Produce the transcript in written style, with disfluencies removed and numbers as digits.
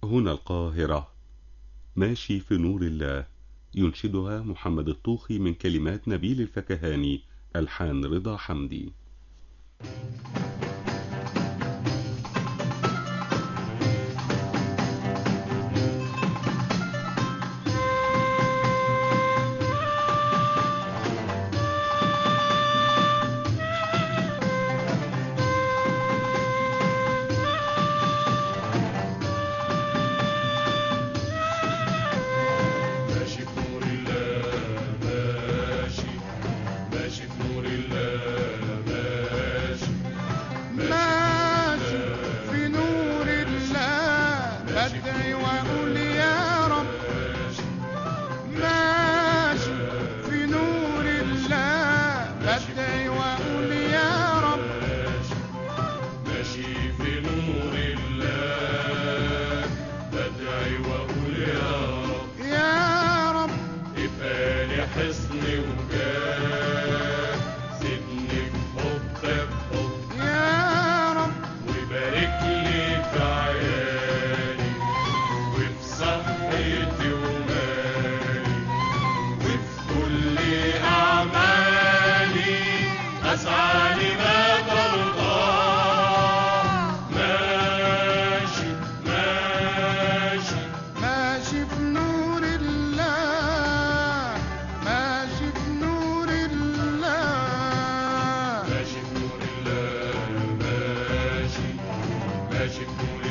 هنا القاهرة. ماشي في نور الله، ينشدها محمد الطوخي من كلمات نبيل الفكهاني، ألحان رضا حمدي. بدعي واقول يا رب ماشي في نور الله، بدعي واقول يا رب ماشي في نور الله، بدعي واقول يا رب ابقى لي حصن وجاه، زدني في حبك حب يا رب، وبارك لي في عيالي وفي صحتي ومالي وفي كل أعمالي، أسعى لما ترضى. ماشي ماشي ماشي في نور الله، ماشي في نور الله، ماشي في نور الله، ماشي في نور